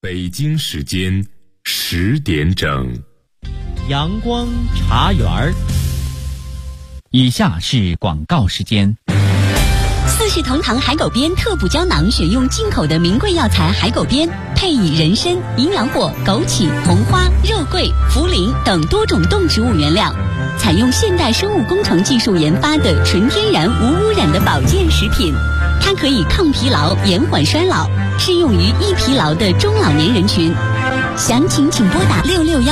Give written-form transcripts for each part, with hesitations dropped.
北京时间10点整， 阳光茶园儿。以下是广告时间。 四世同堂海狗鞭特补胶囊选用进口的名贵药材海狗鞭，配以人参、营养果、枸杞、红花、肉桂、茯苓等多种动植物原料，采用现代生物工程技术研发的纯天然无污染的保健食品。它可以抗疲劳、延缓衰老，适用于易疲劳的中老年人群。详情请拨打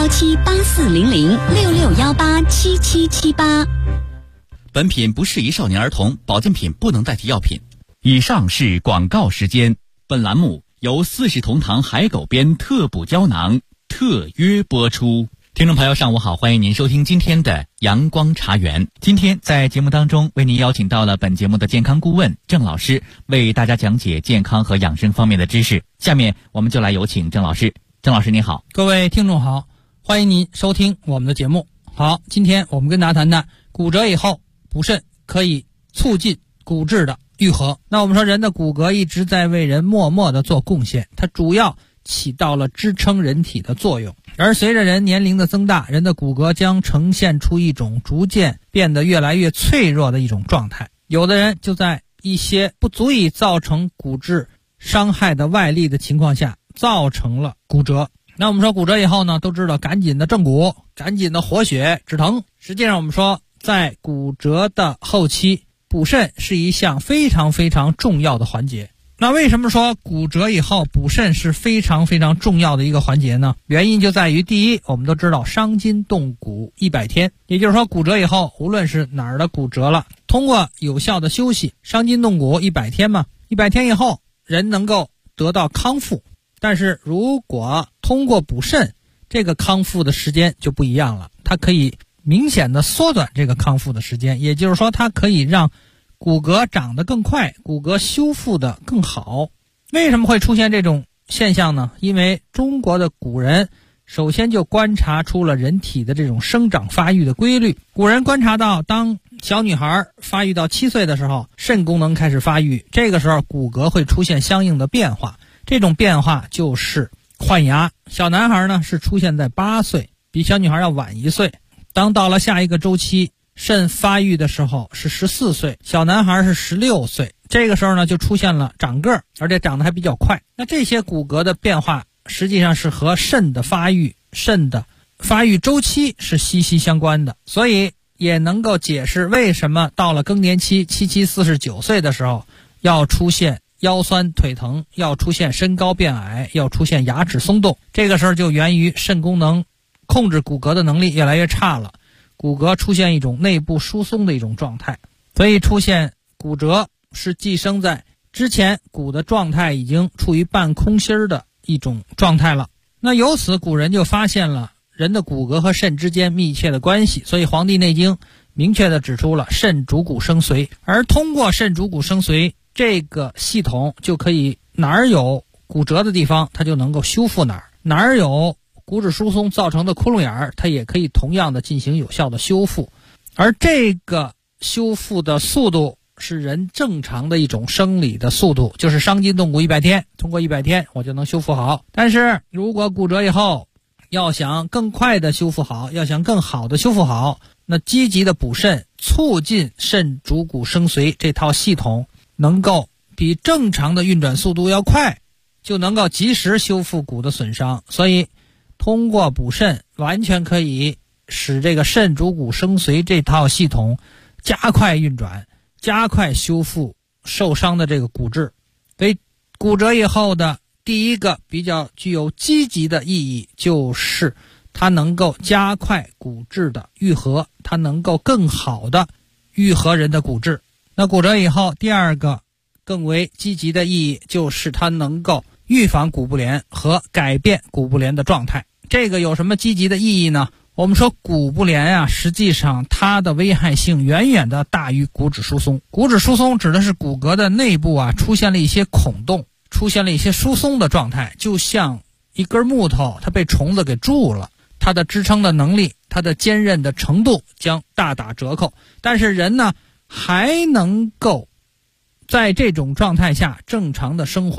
6617840066187778。 本品不适宜少年儿童，保健品不能代替药品。以上是广告时间。本栏目由四世同堂海狗鞭特补胶囊特约播出。听众朋友上午好，欢迎您收听今天的阳光茶园。今天在节目当中为您邀请到了本节目的健康顾问郑老师，为大家讲解健康和养生方面的知识。下面我们就来有请郑老师。郑老师您好。 各位听众好，欢迎您收听我们的节目。好，今天我们跟大家谈谈骨折以后补肾可以促进骨质的愈合。那我们说人的骨骼一直在为人默默的做贡献，它主要起到了支撑人体的作用。而随着人年龄的增大，人的骨骼将呈现出一种逐渐变得越来越脆弱的一种状态。有的人就在一些不足以造成骨质伤害的外力的情况下造成了骨折。那我们说骨折以后呢，都知道赶紧的正骨，赶紧的活血止疼。实际上我们说在骨折的后期，补肾是一项非常非常重要的环节。那为什么说骨折以后补肾是非常非常重要的一个环节呢？原因就在于，第一，我们都知道伤筋动骨100天，也就是说骨折以后无论是哪儿的骨折了，通过有效的休息，伤筋动骨100天嘛，100天以后人能够得到康复。但是如果通过补肾，这个康复的时间就不一样了，它可以明显的缩短这个康复的时间，也就是说它可以让骨骼长得更快，骨骼修复得更好。为什么会出现这种现象呢？因为中国的古人首先就观察出了人体的这种生长发育的规律。古人观察到，当小女孩发育到7岁的时候，肾功能开始发育，这个时候骨骼会出现相应的变化，这种变化就是换牙。小男孩呢是出现在8岁，比小女孩要晚1岁。当到了下一个周期，肾发育的时候是14岁，小男孩是16岁，这个时候呢就出现了长个儿，而且长得还比较快。那这些骨骼的变化实际上是和肾的发育周期是息息相关的，所以也能够解释为什么到了更年期49岁的时候要出现腰酸腿疼，要出现身高变矮，要出现牙齿松动。这个时候就源于肾功能控制骨骼的能力越来越差了，骨骼出现一种内部疏松的一种状态，所以出现骨折是寄生在之前骨的状态已经处于半空心的一种状态了。那由此古人就发现了人的骨骼和肾之间密切的关系，所以《黄帝内经》明确地指出了肾主骨生髓，而通过肾主骨生髓这个系统就可以哪儿有骨折的地方它就能够修复哪儿有骨质疏松造成的窟窿眼儿，它也可以同样的进行有效的修复。而这个修复的速度是人正常的一种生理的速度，就是伤筋动骨100天，通过100天我就能修复好。但是如果骨折以后要想更快的修复好，要想更好的修复好，那积极的补肾，促进肾主骨生髓这套系统能够比正常的运转速度要快，就能够及时修复骨的损伤。所以通过补肾完全可以使这个肾主骨生髓这套系统加快运转，加快修复受伤的这个骨质。所以骨折以后的第一个比较具有积极的意义，就是它能够加快骨质的愈合，它能够更好的愈合人的骨质。那骨折以后第二个更为积极的意义，就是它能够预防骨不连和改变骨不连的状态。这个有什么积极的意义呢？我们说骨不连啊，实际上它的危害性远远的大于骨质疏松。骨质疏松指的是骨骼的内部啊出现了一些孔洞，出现了一些疏松的状态，就像一根木头它被虫子给蛀了，它的支撑的能力，它的坚韧的程度将大打折扣。但是人呢还能够在这种状态下正常的生活，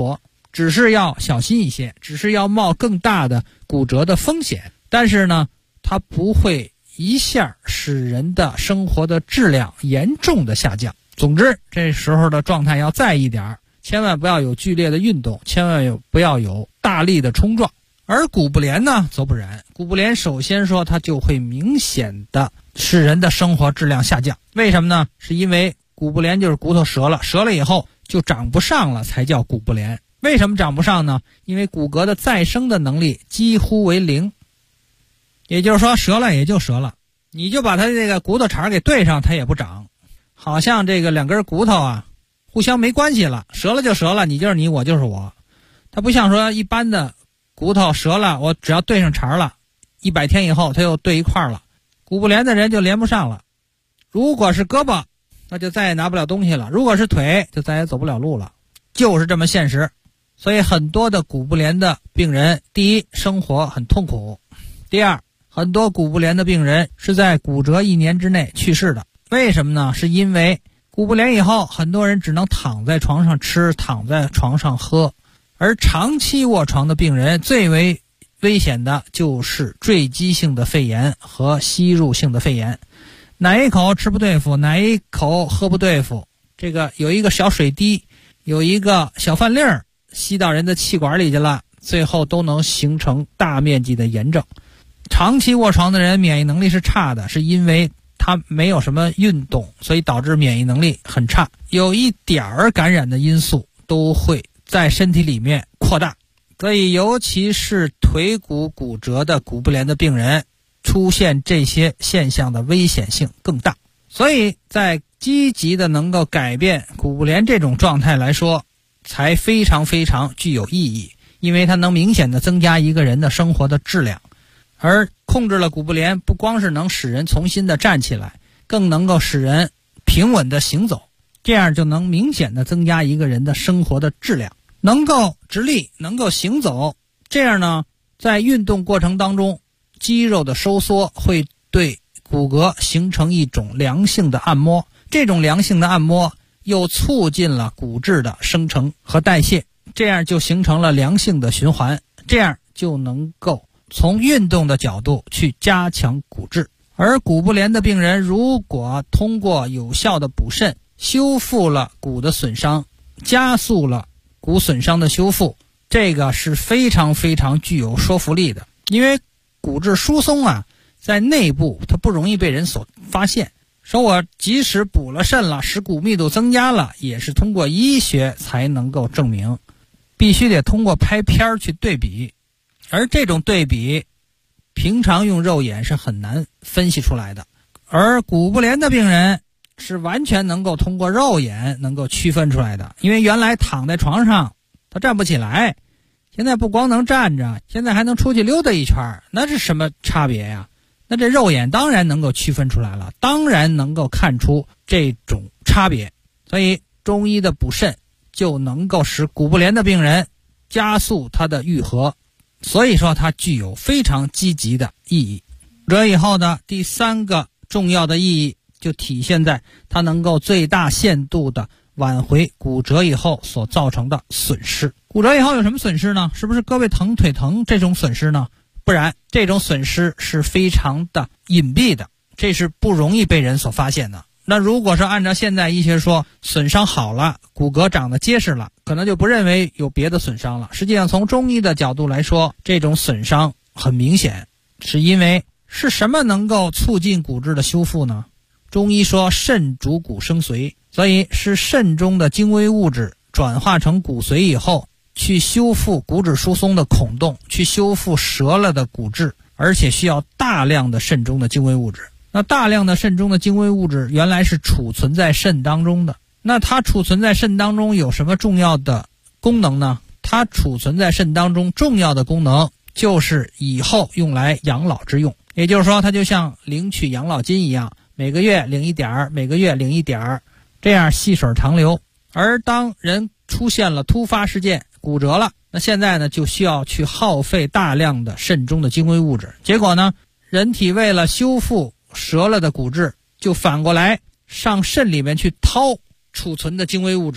只是要小心一些，只是要冒更大的骨折的风险，但是呢，它不会一下使人的生活的质量严重的下降。总之，这时候的状态要在意点，千万不要有剧烈的运动，千万不要有大力的冲撞。而骨不连呢，则不然。骨不连首先说它就会明显的使人的生活质量下降。为什么呢？是因为骨不连就是骨头折了，折了以后就长不上了，才叫骨不连。为什么长不上呢？因为骨骼的再生的能力几乎为零。也就是说，折了也就折了，你就把它这个骨头茬给对上，它也不长。好像这个两根骨头啊，互相没关系了，折了就折了，你就是你，我就是我。它不像说一般的骨头折了，我只要对上茬了，100天以后它又对一块了。骨不连的人就连不上了。如果是胳膊，那就再也拿不了东西了；如果是腿，就再也走不了路了。就是这么现实。所以很多的骨不连的病人，第一，生活很痛苦；第二，很多骨不连的病人是在骨折1年之内去世的。为什么呢？是因为骨不连以后，很多人只能躺在床上吃，躺在床上喝。而长期卧床的病人，最为危险的就是坠积性的肺炎和吸入性的肺炎。哪一口吃不对付，哪一口喝不对付，这个有一个小水滴，有一个小饭粒儿吸到人的气管里去了，最后都能形成大面积的炎症。长期卧床的人免疫能力是差的，是因为他没有什么运动，所以导致免疫能力很差。有一点儿感染的因素都会在身体里面扩大，所以尤其是腿骨骨折的骨不连的病人，出现这些现象的危险性更大。所以在积极的能够改变骨不连这种状态来说，才非常非常具有意义，因为它能明显的增加一个人的生活的质量。而控制了骨不连，不光是能使人重新的站起来，更能够使人平稳的行走，这样就能明显的增加一个人的生活的质量。能够直立，能够行走，这样呢，在运动过程当中，肌肉的收缩会对骨骼形成一种良性的按摩，这种良性的按摩又促进了骨质的生成和代谢，这样就形成了良性的循环，这样就能够从运动的角度去加强骨质。而骨不连的病人，如果通过有效的补肾，修复了骨的损伤，加速了骨损伤的修复，这个是非常非常具有说服力的。因为骨质疏松啊，在内部它不容易被人所发现。说我即使补了肾了，使骨密度增加了，也是通过医学才能够证明，必须得通过拍片去对比。而这种对比，平常用肉眼是很难分析出来的。而骨不连的病人是完全能够通过肉眼能够区分出来的，因为原来躺在床上他站不起来，现在不光能站着，现在还能出去溜达一圈，那是什么差别呀？那这肉眼当然能够区分出来了，当然能够看出这种差别。所以中医的补肾就能够使骨不连的病人加速它的愈合，所以说它具有非常积极的意义。骨折以后的第三个重要的意义就体现在它能够最大限度的挽回骨折以后所造成的损失。骨折以后有什么损失呢？是不是胳膊疼腿疼这种损失呢？不然，这种损失是非常的隐蔽的，这是不容易被人所发现的。那如果说按照现代医学说，损伤好了，骨骼长得结实了，可能就不认为有别的损伤了。实际上从中医的角度来说，这种损伤很明显，是因为是什么能够促进骨质的修复呢？中医说肾主骨生髓，所以是肾中的精微物质转化成骨髓以后，去修复骨质疏松的孔洞，去修复折了的骨质，而且需要大量的肾中的精微物质。那大量的肾中的精微物质原来是储存在肾当中的，那它储存在肾当中有什么重要的功能呢？它储存在肾当中重要的功能就是以后用来养老之用，也就是说它就像领取养老金一样，每个月领一点儿，每个月领一点儿，这样细水长流。而当人出现了突发事件，骨折了，那现在呢就需要去耗费大量的肾中的精微物质，结果呢，人体为了修复折了的骨质，就反过来上肾里面去掏储存的精微物质，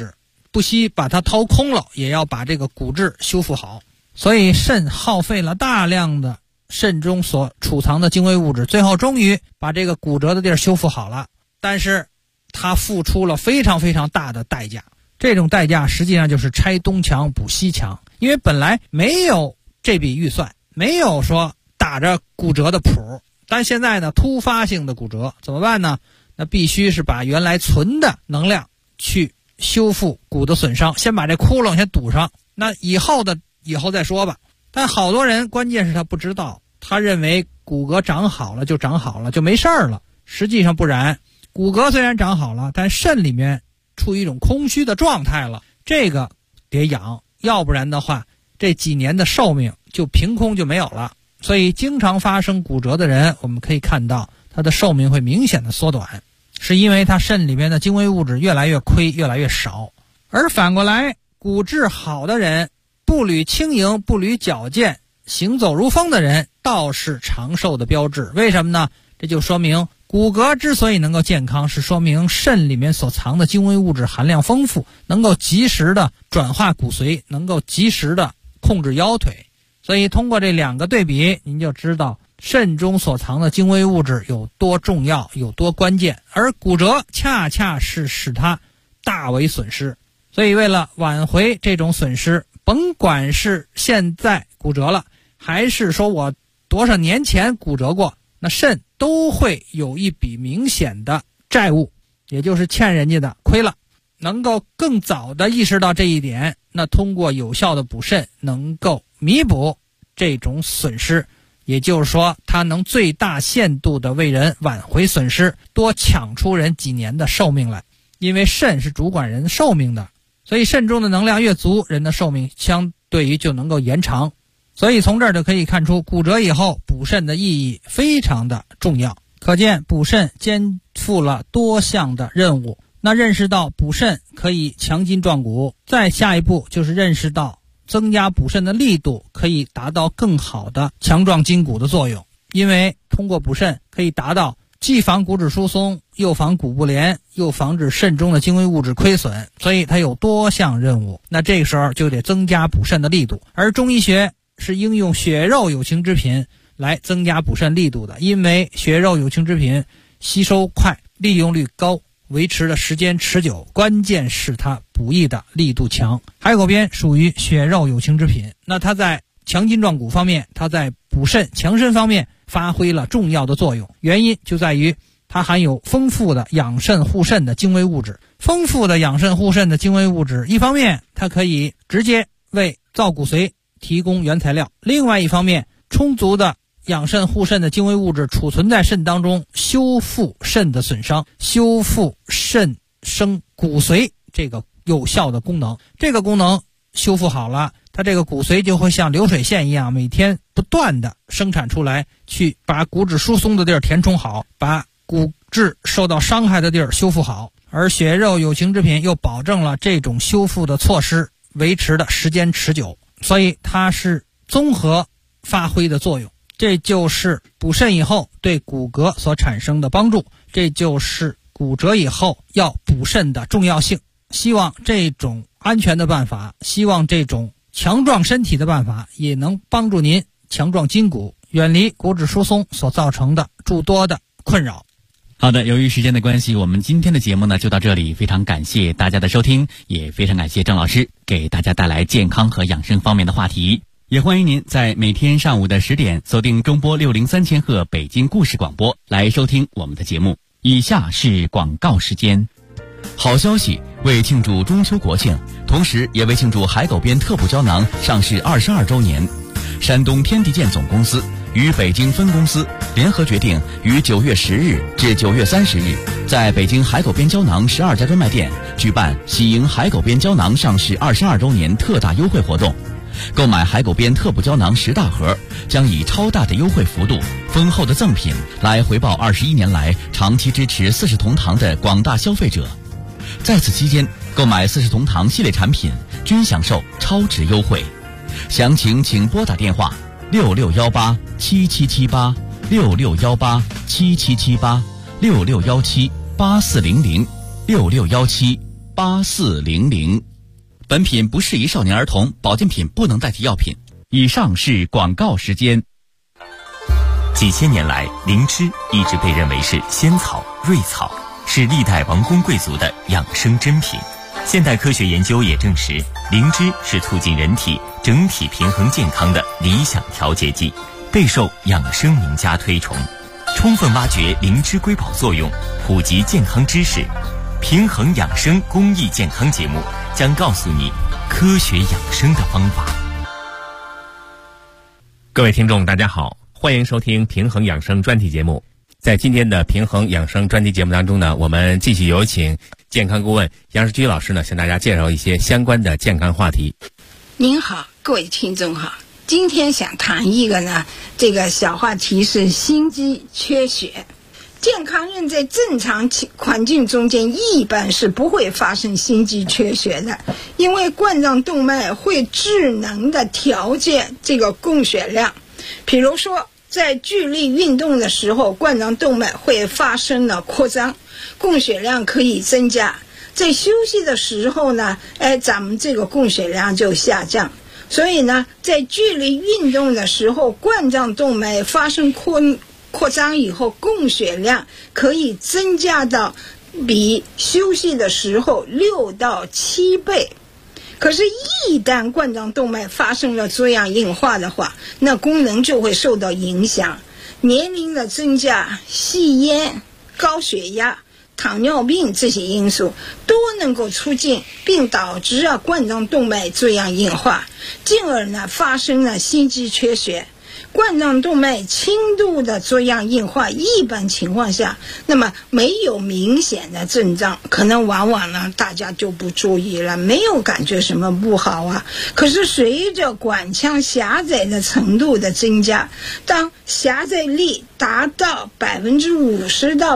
不惜把它掏空了，也要把这个骨质修复好。所以肾耗费了大量的肾中所储藏的精微物质，最后终于把这个骨折的地儿修复好了，但是它付出了非常非常大的代价。这种代价实际上就是拆东墙补西墙，因为本来没有这笔预算，没有说打着骨折的谱，但现在呢突发性的骨折怎么办呢？那必须是把原来存的能量去修复骨的损伤，先把这窟窿先堵上，那以后再说吧。但好多人关键是他不知道，他认为骨骼长好了就长好了，就没事儿了。实际上不然，骨骼虽然长好了，但肾里面处于一种空虚的状态了，这个得养，要不然的话这几年的寿命就凭空就没有了。所以经常发生骨折的人，我们可以看到他的寿命会明显的缩短，是因为他肾里面的精微物质越来越亏，越来越少。而反过来，骨质好的人，步履轻盈，步履矫健，行走如风的人，倒是长寿的标志。为什么呢？这就说明骨骼之所以能够健康，是说明肾里面所藏的精微物质含量丰富，能够及时的转化骨髓，能够及时的控制腰腿。所以通过这两个对比，您就知道肾中所藏的精微物质有多重要，有多关键，而骨折恰恰是使它大为损失。所以为了挽回这种损失，甭管是现在骨折了，还是说我多少年前骨折过，那肾都会有一笔明显的债务，也就是欠人家的，亏了。能够更早的意识到这一点，那通过有效的补肾能够弥补这种损失，也就是说它能最大限度的为人挽回损失，多抢出人几年的寿命来。因为肾是主管人寿命的，所以肾中的能量越足，人的寿命相对于就能够延长。所以从这儿就可以看出，骨折以后补肾的意义非常的重要。可见补肾肩负了多项的任务。那认识到补肾可以强筋壮骨，再下一步就是认识到增加补肾的力度，可以达到更好的强壮筋骨的作用。因为通过补肾可以达到既防骨质疏松，又防骨不连，又防止肾中的精微物质亏损，所以它有多项任务。那这个时候就得增加补肾的力度，而中医学是应用血肉有情之品来增加补肾力度的，因为血肉有情之品吸收快，利用率高，维持的时间持久，关键是它补益的力度强。海狗鞭属于血肉有情之品，那它在强筋壮骨方面，它在补肾强身方面发挥了重要的作用。原因就在于它含有丰富的养肾护肾的精微物质。丰富的养肾护肾的精微物质，一方面它可以直接为造骨髓提供原材料，另外一方面充足的养肾护肾的精微物质储存在肾当中，修复肾的损伤，修复肾生骨髓这个有效的功能。这个功能修复好了，它这个骨髓就会像流水线一样，每天不断的生产出来，去把骨质疏松的地儿填充好，把骨质受到伤害的地儿修复好。而血肉有情之品又保证了这种修复的措施维持的时间持久，所以它是综合发挥的作用。这就是补肾以后对骨骼所产生的帮助，这就是骨折以后要补肾的重要性。希望这种安全的办法，希望这种强壮身体的办法也能帮助您强壮筋骨，远离骨质疏松所造成的诸多的困扰。 好的，由于时间的关系，我们今天的节目呢就到这里，非常感谢大家的收听，也非常感谢郑老师给大家带来健康和养生方面的话题。也欢迎您在每天上午的10点锁定中波603千赫北京故事广播来收听我们的节目。以下是广告时间。好消息，为庆祝中秋国庆，同时也为庆祝海狗鞭特补胶囊上市22周年，山东天地健总公司与北京分公司联合决定，于9月10日至9月30日，在北京海狗鞭胶囊12家专卖店举办喜迎海狗鞭胶囊上市22周年特大优惠活动。购买海狗鞭特补胶囊10大盒，将以超大的优惠幅度、丰厚的赠品来回报21年来长期支持四世同堂的广大消费者。在此期间，购买四世同堂系列产品均享受超值优惠。详情请拨打电话66187778 66187778 66178400 66178400。 本品不适宜少年儿童，保健品不能代替药品。以上是广告时间。 几千年来，灵芝一直被认为是仙草、瑞草，是历代王公贵族的养生珍品。现代科学研究也证实，灵芝是促进人体整体平衡健康的理想调节剂，备受养生名家推崇。充分挖掘灵芝瑰宝作用，普及健康知识，平衡养生公益健康节目将告诉你科学养生的方法。 各位听众大家好，欢迎收听平衡养生专题节目。在今天的平衡养生专题节目当中呢，我们继续有请健康顾问杨世居老师呢，向大家介绍一些相关的健康话题。 您好，各位听众好，今天想谈一个呢，这个小话题是心肌缺血。健康人在正常环境中间一般是不会发生心肌缺血的，因为冠状动脉会智能的调节这个供血量。比如说在剧烈运动的时候，冠状动脉会发生了扩张，供血量可以增加。在休息的时候呢，咱们这个供血量就下降。所以呢，在剧烈运动的时候，冠状动脉发生扩张以后，供血量可以增加到比休息的时候6到7倍。可是一旦冠状动脉发生了这样硬化的话，那功能就会受到影响。年龄的增加、吸烟、高血压、糖尿病这些因素都能够促进并导致冠状动脉这样硬化，进而呢发生了心肌缺血。冠状动脉轻度的这样硬化，一般情况下那么没有明显的症状，可能往往呢大家就不注意了，没有感觉什么不好啊。可是随着管腔狭窄的程度的增加，当狭窄力达到50%到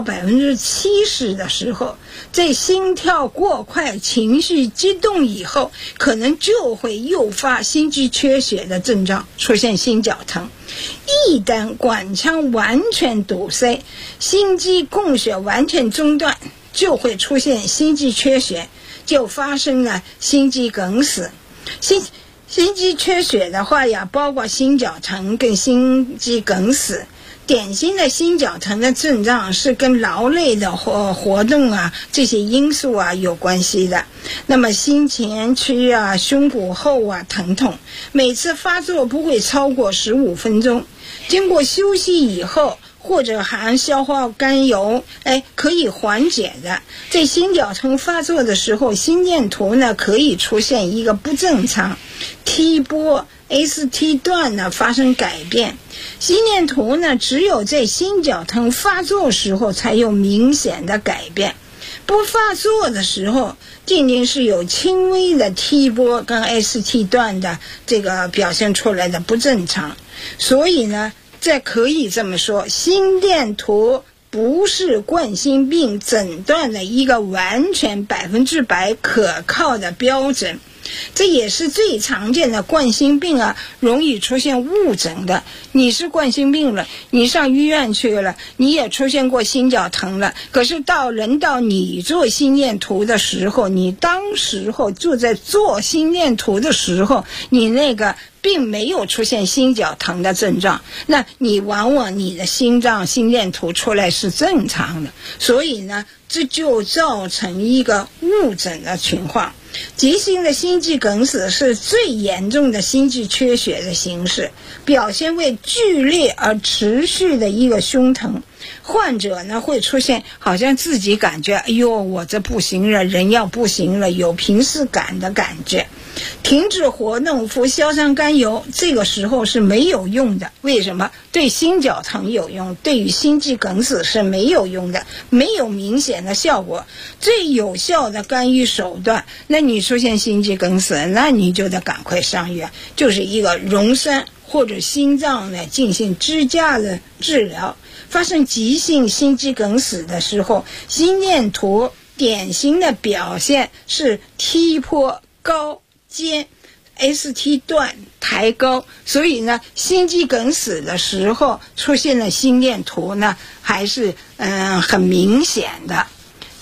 70%的时候，在心跳过快、情绪激动以后，可能就会诱发心肌缺血的症状，出现心绞疼。一旦管腔完全堵塞，心肌供血完全中断，就会出现心肌缺血，就发生了心肌梗死。心肌缺血的话呀，包括心绞疼跟心肌梗死。典型的心绞疼的症状是跟劳累的活动啊这些因素啊有关系的。那么心前区啊、胸骨后啊疼痛，每次发作不会超过15分钟，经过休息以后或者含消化甘油，可以缓解的。在心绞疼发作的时候，心电图呢可以出现一个不正常 T 波 ST 段呢发生改变。心电图呢只有在心绞疼发作时候才有明显的改变，不发作的时候仅仅是有轻微的 T 波跟 ST 段的这个表现出来的不正常。所以呢，这可以这么说，心电图不是冠心病诊断的一个完全100%可靠的标准。这也是最常见的冠心病啊，容易出现误诊的。你是冠心病了，你上医院去了，你也出现过心绞疼了，可是轮到你做心电图的时候，你当时候就在做心电图的时候，你那个并没有出现心绞疼的症状，那你往往你的心脏心电图出来是正常的，所以呢，这就造成一个误诊的情况。急性的心肌梗死是最严重的心肌缺血的形式，表现为剧烈而持续的一个胸疼。患者呢会出现好像自己感觉，哎呦，我这不行了，人要不行了，有平视感的感觉。停止活动，服硝酸甘油，这个时候是没有用的。为什么？对心绞疼有用，对于心肌梗死是没有用的，没有明显的效果。最有效的干预手段，那你出现心肌梗死，那你就得赶快上院，就是一个溶栓或者心脏呢进行支架的治疗。发生急性心肌梗死的时候，心电图典型的表现是 T 波高间 ST 段抬高，所以呢，心肌梗死的时候出现了心电图呢，还是很明显的。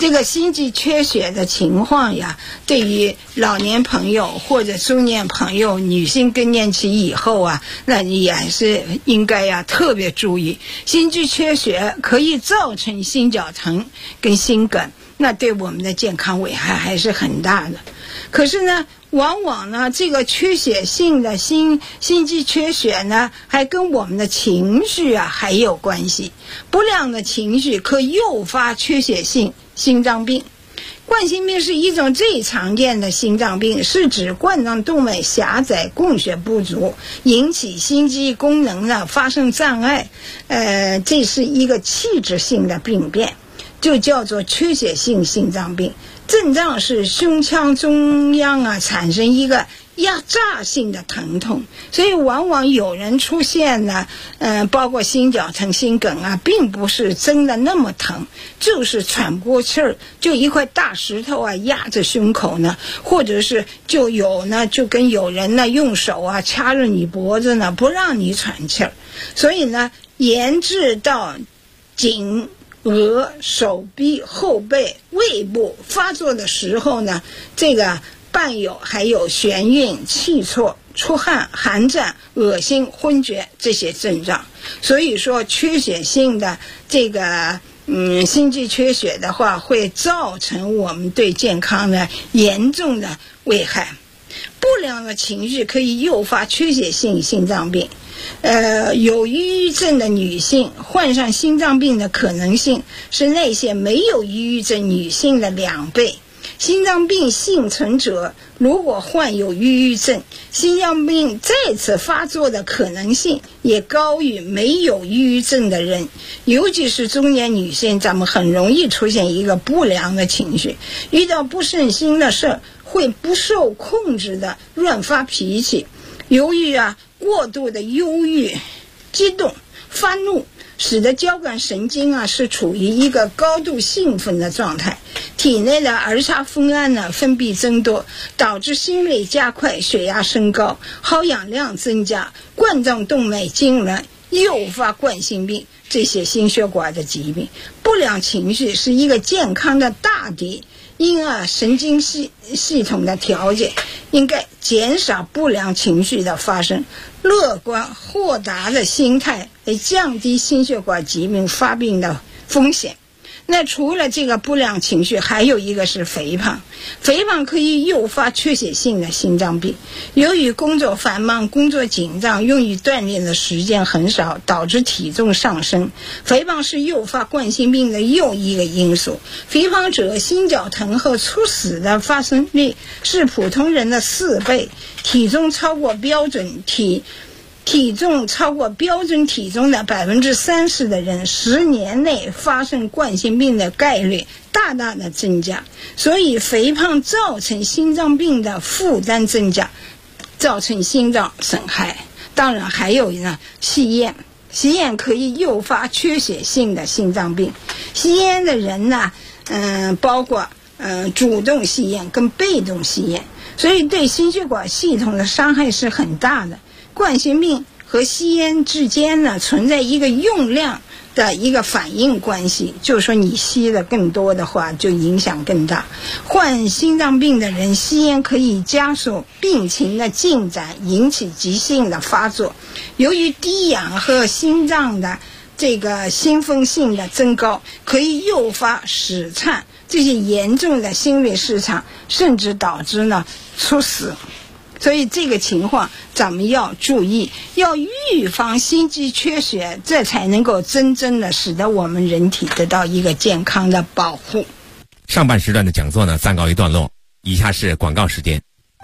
这个心肌缺血的情况呀，对于老年朋友或者中年朋友，女性更年期以后啊，那你也是应该呀特别注意。心肌缺血可以造成心绞疼跟心梗，那对我们的健康危害还是很大的。可是呢，往往呢，这个缺血性的心肌缺血呢，还跟我们的情绪啊还有关系。不良的情绪可诱发缺血性心脏病。冠心病是一种最常见的心脏病，是指冠状动脉狭窄、供血不足，引起心肌功能呢发生障碍。这是一个器质性的病变，就叫做缺血性心脏病。症状是胸腔中央啊产生一个压榨性的疼痛，所以往往有人出现呢，包括心绞疼、心梗啊，并不是真的那么疼，就是喘不过气儿，就一块大石头啊压着胸口呢，或者是就跟有人呢用手啊掐着你脖子呢，不让你喘气儿，所以呢，延至到颈、额、手臂、后背、胃部发作的时候呢，这个伴有还有眩晕、气促、出汗、寒战、恶心、昏厥这些症状。所以说缺血性的这个心肌缺血的话，会造成我们对健康的严重的危害。不良的情绪可以诱发缺血性心脏病。有抑郁症的女性患上心脏病的可能性是那些没有抑郁症女性的2倍。心脏病幸存者如果患有抑郁症，心脏病再次发作的可能性也高于没有抑郁症的人。尤其是中年女性，咱们很容易出现一个不良的情绪，遇到不顺心的事会不受控制的乱发脾气。由于过度的忧郁、激动、发怒，使得交感神经是处于一个高度兴奋的状态，体内的儿茶酚胺分泌增多，导致心率加快、血压升高、耗氧量增加、冠状动脉痉挛，诱发冠心病这些心血管的疾病。不良情绪是一个健康的大敌，因神经系统的调节应该减少不良情绪的发生，乐观豁达的心态来降低心血管疾病发病的风险。那除了这个不良情绪，还有一个是肥胖。肥胖可以诱发缺血性的心脏病。由于工作繁忙、工作紧张，用于锻炼的时间很少，导致体重上升。肥胖是诱发冠心病的又一个因素。肥胖者心绞疼和猝死的发生率是普通人的4倍。体重超过标准体重超过标准体重的30%的人，10年内发生冠心病的概率大大的增加。所以肥胖造成心脏病的负担增加，造成心脏损害。当然还有呢，吸烟可以诱发缺血性的心脏病。吸烟的人呢，包括主动吸烟跟被动吸烟，所以对心血管系统的伤害是很大的。冠心病和吸烟之间呢，存在一个用量的一个反应关系，就是说你吸的更多的话，就影响更大。患心脏病的人吸烟可以加速病情的进展，引起急性的发作。由于低氧和心脏的这个兴奋性的增高，可以诱发室颤这些严重的心律失常，甚至导致呢猝死。所以这个情况咱们要注意，要预防心肌缺血，这才能够真正的使得我们人体得到一个健康的保护。 上半时段的讲座呢暂告一段落，以下是广告时间。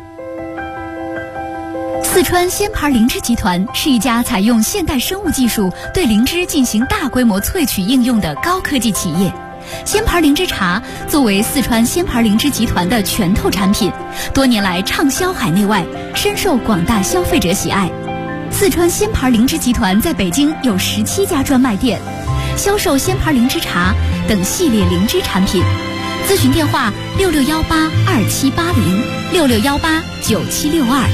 四川鲜牌灵芝集团是一家采用现代生物技术对灵芝进行大规模萃取应用的高科技企业。鲜牌灵芝茶作为四川鲜牌灵芝集团的拳头产品，多年来畅销海内外，深受广大消费者喜爱。四川鲜牌灵芝集团在北京有17家专卖店，销售鲜牌灵芝茶等系列灵芝产品。咨询电话66182780，66189762。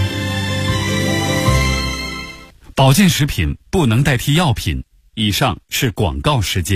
保健食品不能代替药品。以上是广告时间。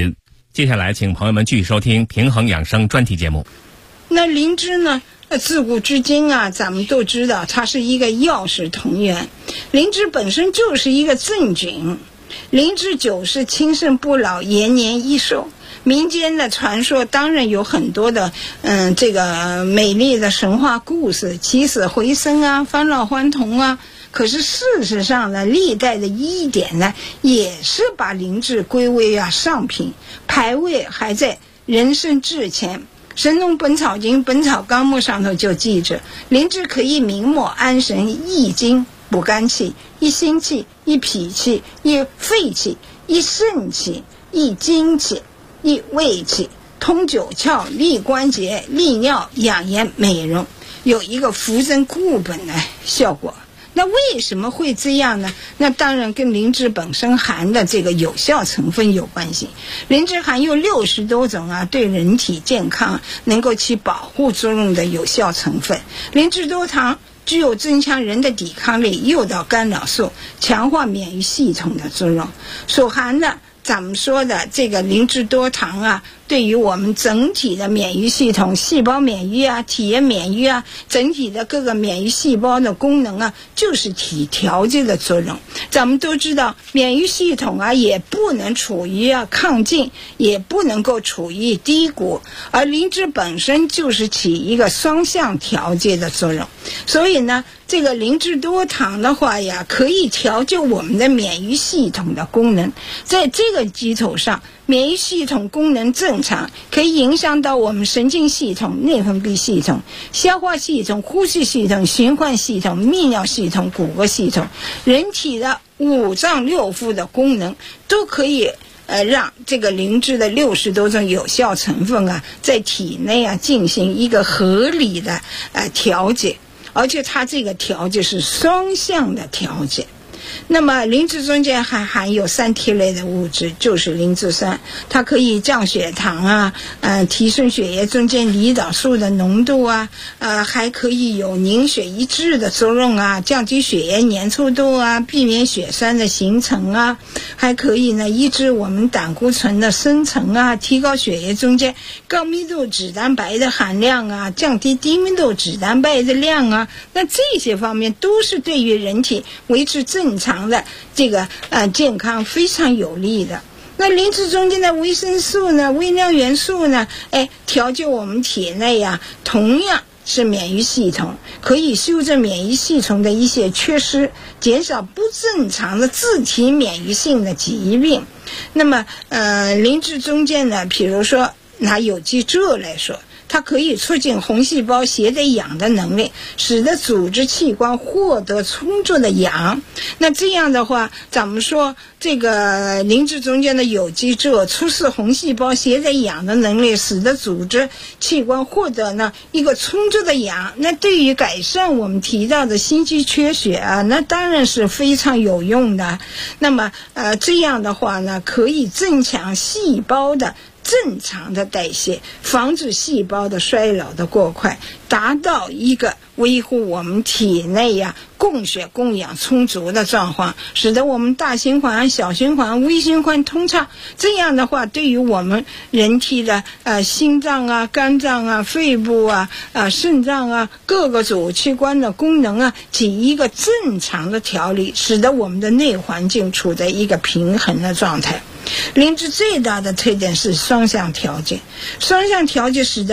接下来请朋友们继续收听平衡养生专题节目。 那灵芝呢，自古至今啊，咱们都知道它是一个药食同源。灵芝本身就是一个真菌，灵芝酒是轻身不老，延年益寿。民间的传说当然有很多的这个美丽的神话故事，起死回生啊，返老还童啊。可是事实上呢，历代的医典呢，也是把灵芝归为上品，排位还在人参之前。《神农本草经》《本草纲目》上头就记着，灵芝可以明目安神、益精补肝气、益心气、益脾气、益肺气、益肾气、益精气、益胃气，通九窍、利关节、利尿、养颜美容，有一个扶正固本的效果。那为什么会这样呢？那当然跟灵芝本身含的这个有效成分有关系。灵芝含有60多种对人体健康能够起保护作用的有效成分。灵芝多糖具有增强人的抵抗力、诱导干扰素、强化免疫系统的作用。所含的咱们说的这个灵芝多糖对于我们整体的免疫系统、细胞免疫体液免疫整体的各个免疫细胞的功能就是起调节的作用。咱们都知道，免疫系统也不能处于亢进，也不能够处于低谷，而灵芝本身就是起一个双向调节的作用。所以呢，这个灵芝多糖的话可以调节我们的免疫系统的功能。在这个基础上，免疫系统功能正常，可以影响到我们神经系统、内分泌系统、消化系统、呼吸系统、循环系统、泌尿系统、骨骼系统，人体的5脏6腑的功能都可以让这个灵芝的60多种有效成分在体内进行一个合理的调节，而且它这个调节是双向的调节。那么灵芝中间还含有3萜类的物质，就是灵芝酸，它可以降血糖提升血液中间胰岛素的浓度还可以有凝血抑制的作用降低血液粘稠度避免血栓的形成还可以呢抑制我们胆固醇的生成提高血液中间高密度脂蛋白的含量降低低密度脂蛋白的量那这些方面都是对于人体维持正常的这个健康非常有利的。那灵芝中间的维生素呢、微量元素呢，调节我们体内同样是免疫系统，可以修正免疫系统的一些缺失，减少不正常的自体免疫性的疾病。那么灵芝中间呢，比如说拿有机蔗来说，它可以促进红细胞携带氧的能力，使得组织器官获得充足的氧。那这样的话，咱们说这个灵芝中间的有机蔗促使红细胞携带氧的能力，使得组织器官获得呢一个充足的氧。那对于改善我们提到的心肌缺血那当然是非常有用的。那么这样的话呢，可以增强细胞的正常的代谢，防止细胞的衰老的过快，达到一个维护我们体内供血供氧充足的状况，使得我们大循环、小循环、微循环通畅。这样的话，对于我们人体的心脏肝脏肺部肾脏各个主器官的功能起一个正常的调理，使得我们的内环境处在一个平衡的状态。灵芝最大的特点是双向调节，双向调节使得